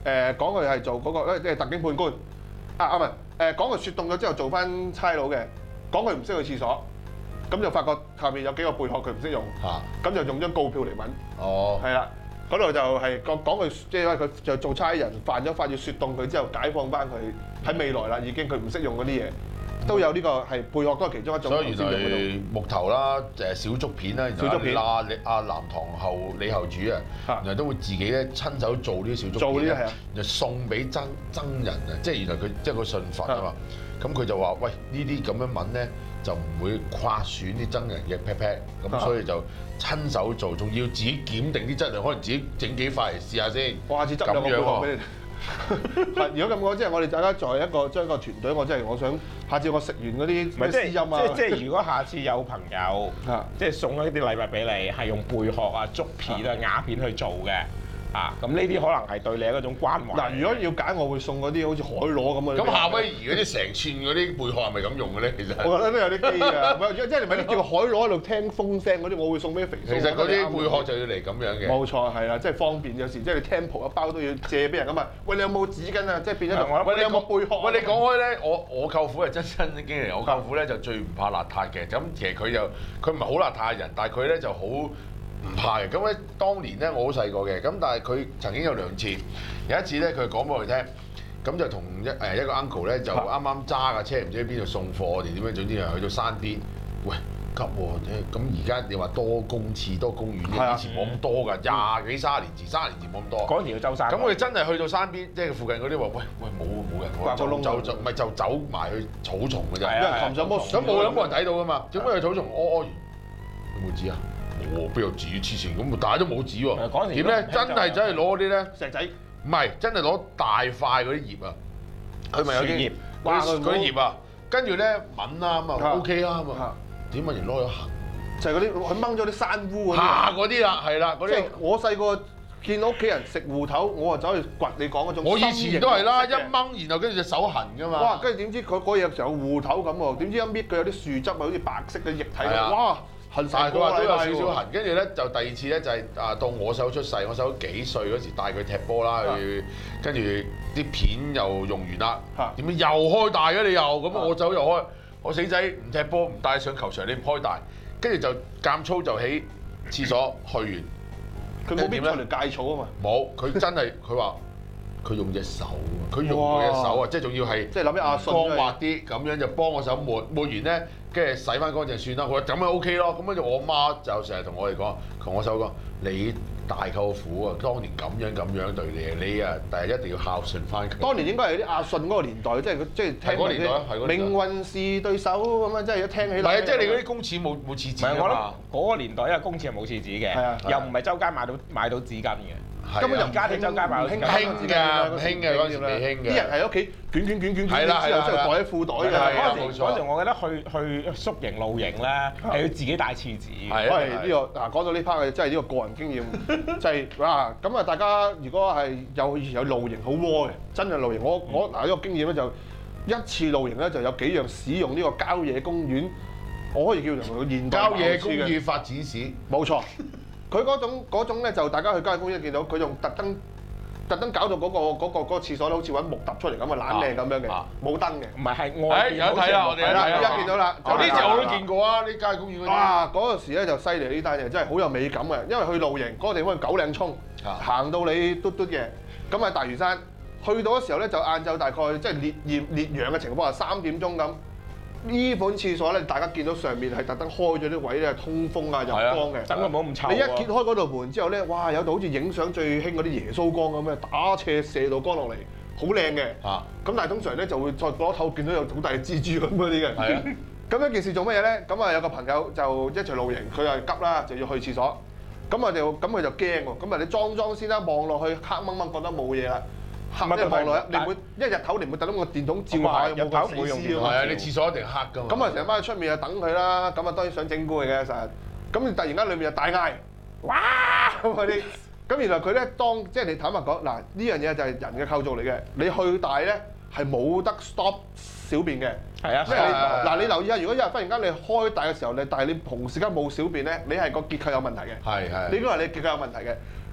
講佢係做嗰個即係特警判官唔係講佢雪凍咗之後做翻差佬嘅，講佢唔識去廁所，咁就發覺後面有幾個貝殼佢唔識用，咁就用張告票嚟揾。哦，係啦，嗰度就係講佢即係因為佢就做差人犯咗法要雪凍佢之後解放翻佢喺未來啦，已經佢唔識用嗰啲嘢。都有呢個係貝殼，都係其中一種。 所以原來木頭啦，小竹片啦，小竹片阿南唐後李後主啊，原來都會自己咧親手做呢啲小竹片咧，就送俾僧人啊，即係原來佢即係佢信佛啊嘛。咁佢就話：喂，呢啲咁樣紋咧就唔會刮損啲僧人嘅 pat pat，咁所以就親手做，仲要自己檢定啲質量，可能自己整幾塊嚟試下先。 我下次執兩個貝殼俾你。如果咁講，即係我哋大家作為一個將一個團隊，我真係我想下次我食完嗰啲咩絲音啊， 即係如果下次有朋友即係送一啲禮物俾你，係用貝殼啊、竹片啊、瓦片去做嘅。咁呢啲可能係對你一種關懷。 嗱，如果要揀，我會送嗰啲好似海螺咁嘅。 咁夏威夷嗰啲成串嗰啲貝殼係咪咁用嘅咧？其實我覺得都有啲機㗎。唔係，即係你咪拎住個海螺喺度聽風聲嗰啲，我會送俾肥叔。 其實嗰啲貝殼就要嚟咁樣嘅。 冇錯，係啦，即係方便。有時即係你 Temple 一包都要借俾人咁啊。喂，你有冇紙巾啊？即係變咗喂，你有冇貝殼？ 喂，你講開咧，我舅父係真經歷。我舅父咧就最唔怕邋遢嘅。咁其實佢唔係好邋遢嘅人，但係佢咧就好唔怕嘅，咁咧當年咧我好細個嘅，咁但係佢曾經有2次，有一次咧佢講俾我哋聽，咁就同一個 uncle 咧就啱啱揸架車唔知喺邊度送貨，我哋點樣，總之係去到山邊，喂急喎，咁而家你話多公廁多公園，以前冇咁多㗎，20幾30年前冇咁多。 嗰時要周山。 咁我哋真係去到山邊，即係附近嗰啲話，喂冇人喎，就走埋去草叢㗎啫，咁冇人睇到㗎嘛，點解去草叢屙完有冇紙啊？我邊有紙黐線咁，大家都冇紙喎。點咧？真係攞嗰啲咧石仔， 唔係真係攞大塊嗰啲葉啊。佢咪有啲葉，嗰啲葉啊，跟住咧抿啦咁啊 OK 啦咁啊。點解然攞咗痕？ 就係嗰啲佢掹咗啲山烏嗰啲啦，係啦嗰啲。 即係我細個見到屋企人食芋頭，我就走去掘你講嗰種。 我以前都係啦，一掹然後跟住隻手痕㗎嘛。 哇！跟住點知佢嗰嘢成個芋頭咁喎？點知一搣佢有啲樹汁啊，好似白色嘅液體咁。哇！痕晒， 佢話都有少少痕，跟住咧就第2次咧就係到我細佬出世，我細佬幾歲嗰時帶佢踢波啦，跟住啲片又用完啦，點解又開大嘅你又咁我走又開，我死仔唔踢波唔帶上球場你唔開大，跟住就間操就喺廁所去完， 佢冇邊出嚟戒草啊嘛？ 冇，佢真係佢話佢用隻手，佢用佢隻手啊，即係仲要係即係諗起阿信光滑啲咁樣就幫我手抹完咧。跟住洗翻乾淨算啦，佢話咁咪 OK 咯。咁跟住我媽就成日同我哋講，同我細佬講：你大舅父啊，當年咁樣對你啊，第日一定要孝順翻佢。 當年應該係啲阿信嗰個年代，即係聽嗰啲命運是對手咁啊，即係一聽起嚟。 唔係啊，即係你嗰啲公廁冇廁紙啊嘛。 我諗嗰個年代因為公廁係冇廁紙嘅，又唔係周街買到紙巾嘅。 根本就而家你周街買唔興㗎，唔興嘅嗰陣時未興嘅。 啲人喺屋企捲之後袋喺褲袋㗎。 嗰時我記得去宿營露營咧，係要自己帶廁紙。 係呢個嗱講到呢 part 嘅，真係呢個個人經驗，就係嗱咁啊！大家如果係有露營好窩嘅，真係露營，我嗱呢個經驗咧就一次露營咧就有幾樣使用呢個郊野公園，我可以叫做現代郊野公園發展史， 冇錯。佢嗰種咧就大家去郊野公園見到，佢用特登搞到嗰個廁所咧，好似揾木揼出嚟咁啊，懶靚咁樣嘅，冇燈嘅， 唔係係外邊有睇啦，我哋而家見到啦。 呢隻我都見過啊，呢郊野公園嗰啲。 哇！嗰陣時咧就犀利，呢單嘢真係好有美感嘅，因為去露營嗰個地方九嶺涌，行到你嘟嘟嘅，咁啊大嶼山，去到嘅時候咧就晏晝大概即係烈陽嘅情況下3點鐘咁。呢款廁所咧，大家見到上面係特登開咗啲位咧，通風啊、入光嘅。 等佢冇咁臭。 你一揭開嗰道門之後咧，哇！有道好似影相最興嗰啲耶穌光咁樣，打斜射道光落嚟，好靚嘅。咁但係通常咧就會再攞頭見到有好大嘅蜘蛛咁嗰啲嘅。係啊。咁一件事做乜嘢咧？咁啊有個朋友就一齊露營，佢又急啦，就要去廁所。咁佢就驚喎。咁啊你裝先啦，望落去黑掹掹，覺得冇嘢啦。黑即係望落去，你唔會一日頭你唔會特登個電筒照下有冇個死屍喎。 係啊，你廁所一定黑㗎嘛。 咁啊，成班喺出面啊等佢啦。咁啊當然想整蠱佢嘅實。咁突然間裏面就大嗌，哇咁嗰啲。咁原來佢咧即係你坦白講，嗱呢樣嘢就係人嘅構造嚟嘅。你去大咧係冇得 stop 小便嘅。係啊。即係嗱你留意下，如果一日忽然間你開大嘅時候，但係你同時間冇小便咧，你係個結構有問題嘅。係。你應該係你結構有問題嘅。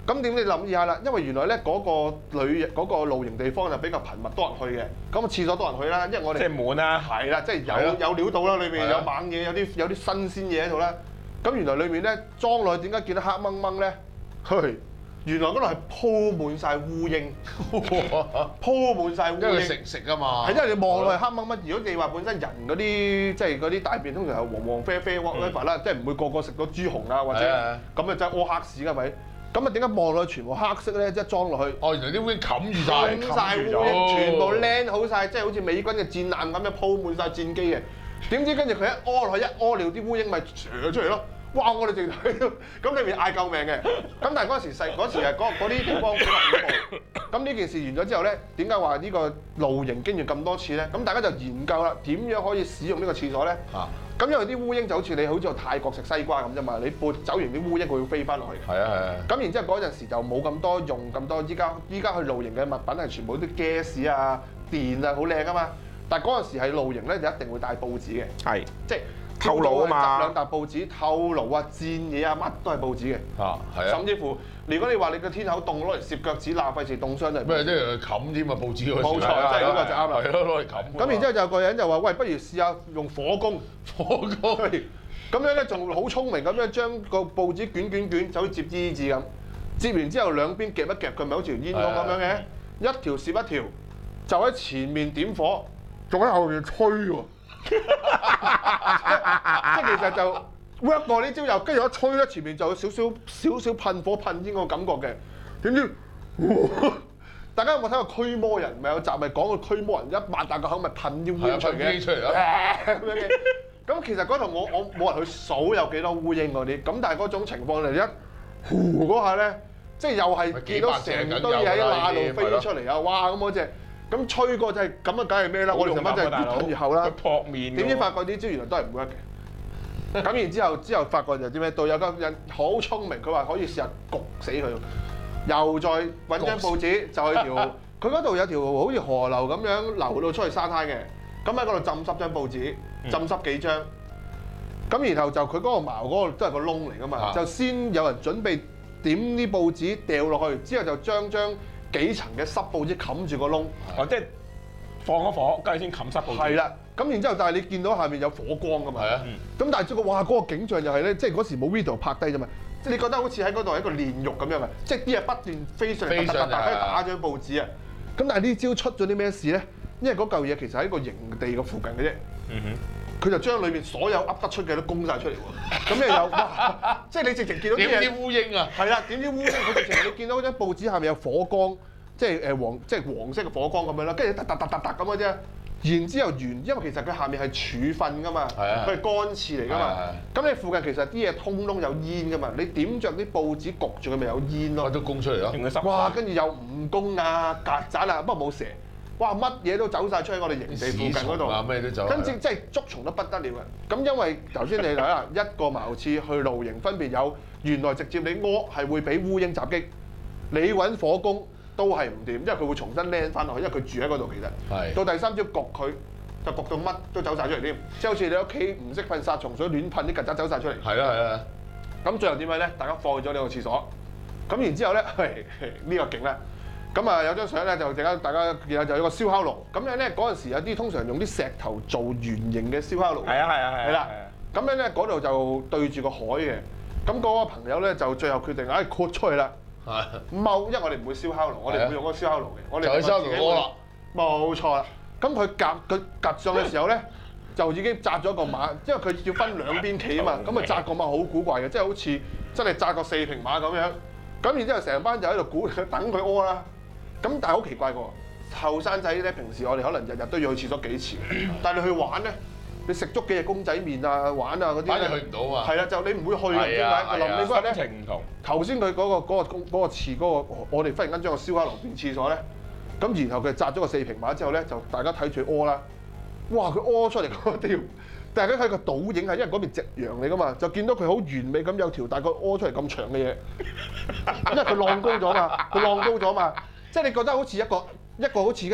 咁點你諗下啦？因為原來咧嗰個露營地方就比較頻密多人去嘅，咁廁所多人去啦，因為我哋即係滿啦， 係啦，即係有料到啦，裏面有猛嘢，有啲新鮮嘢喺度啦。咁原來裏面咧裝落去點解見到黑掹掹咧？原來嗰度係鋪滿晒烏蠅，鋪滿晒烏蠅。因為食啊嘛。 係因為你望落去黑掹掹，如果你話本身人嗰啲即係嗰啲大便通常係黃黃啡啡 whatever 啦，即係唔會個個食到豬紅啊或者咁啊，真係屙黑屎㗎咪？咁啊點解望落去全部黑色咧？一裝落去， 原來啲烏蠅冚住晒， 冚曬烏蠅，全部靚好晒，即係好似美軍嘅戰艦咁樣鋪滿晒戰機嘅。點知跟住佢一屙落去，一屙尿啲烏蠅咪射出嚟咯！哇！我哋淨睇到咁裏面嗌救命嘅。咁但係嗰時係嗰啲地方比較恐怖。咁呢件事完咗之後咧，點解話呢個露營經驗咁多次咧？咁大家就研究啦，點樣可以使用呢個廁所咧？咁因為啲烏蠅就好似去泰國食西瓜咁啫嘛，你撥走完啲烏蠅，佢會飛翻落去。係啊。咁然之後嗰陣時就冇咁多用咁多，依家去露營嘅物品係全部啲 gas 啊、電啊，好靚啊嘛。但係嗰陣時係露營咧，就一定會帶報紙嘅。係。即係。透露啊嘛，執兩沓報紙，透露啊、煎嘢啊，乜都係報紙嘅。係啊。甚至乎，如果你話你個天口凍，攞嚟攝腳趾罅，費事凍傷嚟。 咩即係冚添啊？報紙嗰時。冇錯， 即係呢個就啱啦。 係咯，攞嚟冚。 咁然之後就有個人就話：喂，不如試下用火攻。咁樣咧，仲好聰明咁樣將個報紙捲，就好似摺衣紙咁。摺完之後兩邊夾一夾，佢咪好似條煙筒咁樣嘅，一條攝一條，就喺前面點火，仲喺後面吹喎。即係其實就 work 過呢招，又跟住一吹咧，前面就有少少噴火噴煙個感覺嘅。點知大家有冇睇過驅魔人？咪有集咪講個驅魔人一擘大個口咪噴煙出嚟嘅。咁樣嘅。咁其實嗰度我冇人去數有幾多烏蠅嗰啲，咁但係嗰種情況嚟一呼嗰下咧，即係又係見到成堆嘢喺罅度飛出嚟啊！哇！咁嗰隻。咁吹過就係咁啊，梗係咩啦？我哋成班就係越噴越後啦。 撲面。點知發覺啲招原來都係唔 work 嘅。咁然之後發覺就啲咩？到有個人好聰明，佢話可以試下焗死佢。又再揾張報紙，就係條佢嗰度有條好似河流咁樣流到出去沙灘嘅。咁喺嗰度浸濕張報紙，浸濕幾張。咁然後就佢嗰個矛嗰個都係個窿嚟㗎嘛，就先有人準備點啲報紙掉落去，之後就將幾層嘅濕報紙冚住個窿， 即係放咗火，跟住先冚濕報紙。 係啦，咁然之後，但係你見到下面有火光㗎嘛？係啊。咁但係哇，嗰個景象又係咧，即係嗰時冇 video 拍低啫嘛，即係你覺得好似喺嗰度係一個煉獄咁樣啊！即係啲嘢不斷飛上嚟，突打張報紙啊！咁但係呢招出咗啲咩事咧？因為嗰嚿嘢其實喺個營地嘅附近嘅啫。佢就將裏面所有噏得出嘅都供晒出嚟喎，咁又有哇！即係你直情見到啲嘢。點知烏蠅啊？係啦，點知烏蠅佢直情你見到嗰張報紙下面有火光，即係黃色嘅火光咁樣啦，跟住突咁嘅啫。然之後因為其實佢下面係儲糞噶嘛，佢係乾廁嚟噶嘛。咁你附近其實啲嘢通通有煙噶嘛，你點着啲報紙焗住佢咪有煙咯。 都供出嚟咯。 哇！跟住有蜈蚣啊、曱甴啊，不過冇蛇。哇！乜嘢都走晒出去我哋營地附近嗰度， 咩都走。 跟住即係捉蟲都不得了嘅。咁因為頭先你睇下一個茅廁去露營，分別有原來直接你屙係會俾烏蠅襲擊，你揾火攻都係唔掂，因為佢會重新攆翻落去，因為佢住喺嗰度其實。係。到第三招焗佢，就焗到乜都走晒出嚟添，即係好似你屋企唔識噴殺蟲水，亂噴啲曱甴走晒出嚟。係啊。咁最後點樣咧？大家放咗呢個廁所，咁然之後咧，呢個勁啦。咁啊有張相咧就大家見下就有個燒烤爐，咁樣咧嗰陣時有啲通常用啲石頭做圓形嘅燒烤爐。係啦。咁樣咧嗰度就對住個海嘅，咁嗰個朋友咧就最後決定豁出去啦。係。踎，因為我哋唔會燒烤爐，我哋唔會用嗰個燒烤爐嘅，我哋就燒爐啦。冇錯啦。咁佢夾上嘅時候咧，就已經紮咗個馬，因為佢要分兩邊企啊嘛，咁啊紮個馬好古怪嘅，即係好似真係紮個4平馬咁樣。咁然之後成班就喺度等佢屙啦。咁但係好奇怪嘅喎，後生仔咧平時我哋可能日日都要去廁所幾次，但係你去玩咧，你食足幾隻公仔麵啊、玩啊嗰啲，反而去唔到啊。係啦，就你唔會去嘅，點解？臨尾嗰日咧，心情唔同。頭先佢嗰個廁嗰個，我哋忽然間將個燒烤爐變廁所咧，咁然後佢紮咗個4平馬之後咧，就大家睇住屙啦。哇！佢屙出嚟嗰個條，大家睇個倒影係因為嗰邊夕陽嚟噶嘛，就見到佢好完美咁有條大概屙出嚟咁長嘅嘢，因為佢浪高咗嘛，即係你覺得好似一個好似一個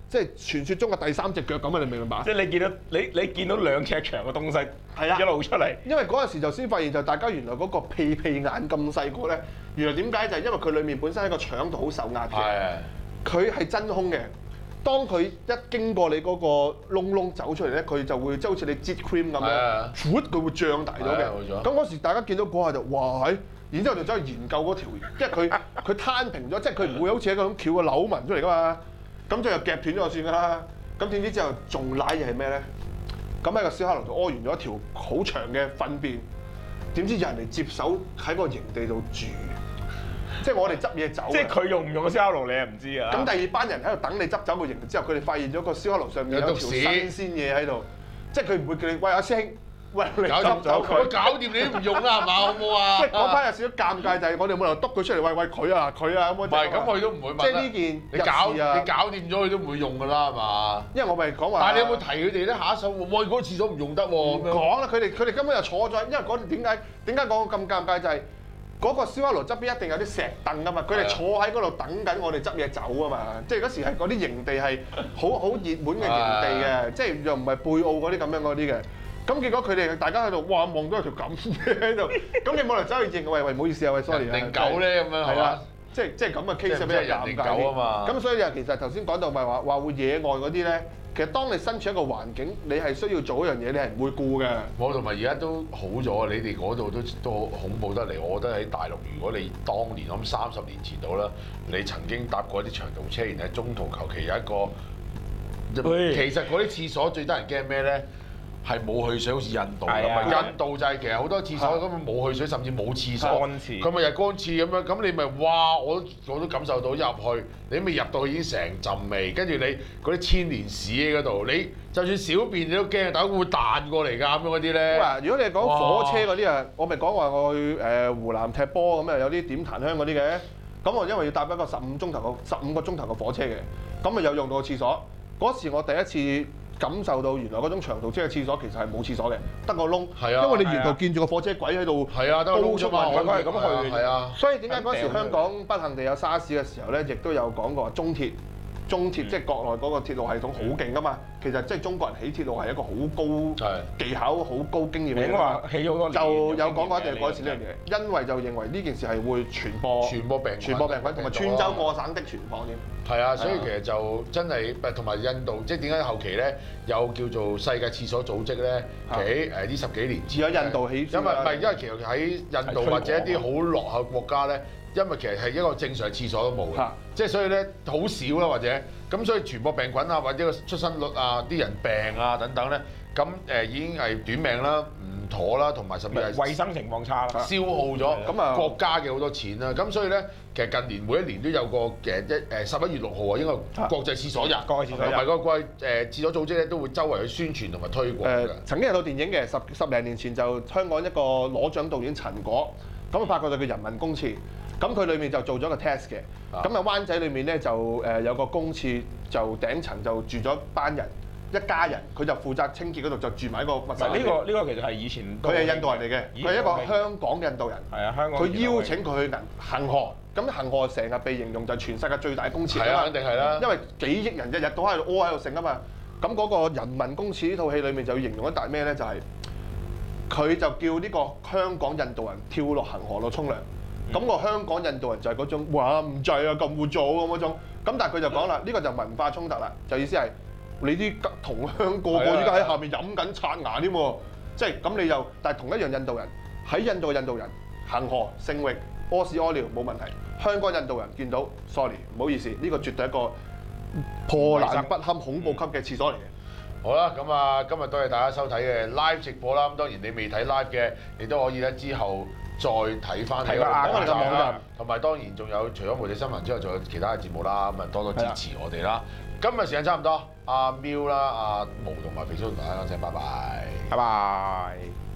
即係傳說中嘅第三隻腳咁啊！你明唔明白？ 即係你見到兩尺長嘅東西係啊一路出嚟。 因為嗰陣時就先發現就大家原來嗰個屁眼咁細個咧，原來點解就係因為佢裡面本身喺個腸度好受壓嘅，佢係真空嘅。當佢一經過你嗰個窿走出嚟咧，佢就會即係好似你擠 cream 咁樣，佢會脹大咗嘅。咁嗰時大家見到嗰下就哇係，然之後就走去研究嗰條，因為佢攤平咗，即係佢唔會好似一個咁翹嘅扭紋出嚟噶嘛。咁就又夾斷咗就算㗎啦。咁點知之後仲賴嘢係咩咧？咁喺個燒烤爐度屙完咗一條好長嘅糞便，點知有人嚟接手喺個營地度住。即係我哋執嘢走， 即係佢用唔用個燒烤爐，你係唔知啊。 咁第二班人喺度等你執走個營之後，佢哋發現咗個燒烤爐上面有條新鮮嘢喺度，即係佢唔會叫你喂阿師兄，喂你執走佢， 搞掂你都唔用啦係嘛？好唔好啊？ 即係嗰班有少少尷尬，就係我哋冇理由督佢出嚟，喂佢啊佢啊咁。 唔係咁佢都唔會問。即係呢件你搞掂咗佢都唔會用㗎啦係嘛？ 因為我咪講話。 但係你有冇提佢哋咧？下一手喂嗰個廁所唔用得喎。 講啦，佢哋根本就坐咗，因為嗰點解講咁尷尬就係。嗰個燒烤爐側邊一定有啲石凳㗎嘛，佢哋坐喺嗰度等緊我哋執嘢走啊嘛，即係嗰時係嗰啲營地係好熱門嘅營地嘅，即係又唔係貝澳嗰啲咁樣嗰啲嘅。咁結果佢哋大家喺度，哇望到有條咁嘅喺度，咁你冇嚟走去認，喂唔好意思啊，喂 sorry 啊。 人定狗咧咁樣係嘛？ 即係咁嘅 case 比較尷尬啲。咁所以其實頭先講到咪話會野外嗰啲咧。其實當你身處一個環境，你係需要做一樣嘢，你係唔會顧嘅。 我同埋而家都好咗，你哋嗰度都恐怖得嚟。我覺得喺大陸，如果你當年咁30年前到啦，你曾經搭過啲長途車，然後喺中途求其有一個，其實嗰啲廁所最得人驚咩咧？係冇去水，好似印度咁啊！印度就係其實好多廁所根本冇去水，甚至冇廁所，佢咪日乾廁咁樣。咁你咪哇！我都感受到入去，你未入到去已經成陣味，跟住你嗰啲千年屎喺嗰度，你就算小便你都驚，但係會彈過嚟㗎咁樣嗰啲咧。 如果你講火車嗰啲啊，我咪講話我去湖南踢波咁啊，有啲點檀香嗰啲嘅。咁我因為要搭一個15個鐘頭嘅火車嘅，咁咪有用到個廁所。嗰時我第一次感受到原來嗰種長途車嘅廁所其實係冇廁所嘅，得個窿。係啊，因為你沿途見住個火車軌喺度。係啊，得個窿出嘛，我係咁去。係啊。所以點解嗰時香港不幸地有沙士嘅時候咧，亦都有講過話中鐵即係國內嗰個鐵路系統好勁噶嘛。其實即係中國人起鐵路係一個好高技巧、好高經驗嘅。應該話起好多年。就有講過一定要改善呢樣嘢，因為就認為呢件事係會傳播病菌同埋穿州過省的傳播添。係啊，所以其實就真係同埋印度，即係點解後期咧有叫做世界廁所組織咧？喺呢10幾年前，有印度起，因為其實喺印度或者一啲好落後國家咧，因為其實係一個正常廁所都冇嘅，即係所以咧好少啦，或者咁所以傳播病菌啊，或者個出生率啊、啲人病啊等等咧，咁已經係短命啦。妥啦，同埋甚至係衞生情況差啦， 消耗咗國家嘅好多錢啦。咁所以咧，其實近年每一年都有個11月6號啊，應該國際廁所日，同埋個廁所組織咧都會周圍去宣傳同埋推廣嘅。曾經有套電影嘅十零年前就香港一個攞獎導演陳果，咁拍過就叫《人民公廁》，咁佢裏面就做咗個 test 嘅。咁啊灣仔裏面咧就有個公廁，就頂層就住咗班人。一家人，佢就負責清潔嗰度，就住埋一個密室。 呢個其實係以前佢係印度人嚟嘅，佢係一個香港印度人。係啊，香港。佢邀請佢去恒河，咁恒河成日被形容就係全世界最大公廁。係啊，肯定係啦。因為幾億人日日都喺度屙喺度食啊嘛。咁嗰個《人民公廁》呢套戲裏面就要形容一笪咩咧？就係佢就叫呢個香港印度人跳落恒河度沖涼。咁個香港印度人就係嗰種哇唔制啊咁污糟咁嗰種。咁但係佢就講啦，呢個就文化衝突啦，就意思係。你啲同鄉個個依家喺下面飲緊刷牙添喎，即係咁你又，但係同一樣印度人喺印度嘅印度人恒河聖域屙屎屙尿冇問題，香港印度人見到 sorry 唔好意思，呢個絕對係一個破爛不堪恐怖級嘅廁所嚟嘅。好啦，咁啊今日多謝大家收睇嘅 live 直播啦，咁當然你未睇 live 嘅，你都可以咧之後再睇翻我哋嘅網站，同埋當然仲有除咗無線新聞之外，仲有其他嘅節目啦，咁啊多多支持我哋啦。今日時間差唔多，阿 Miu 啦、阿毛同埋肥叔同大家講聲拜拜，拜拜。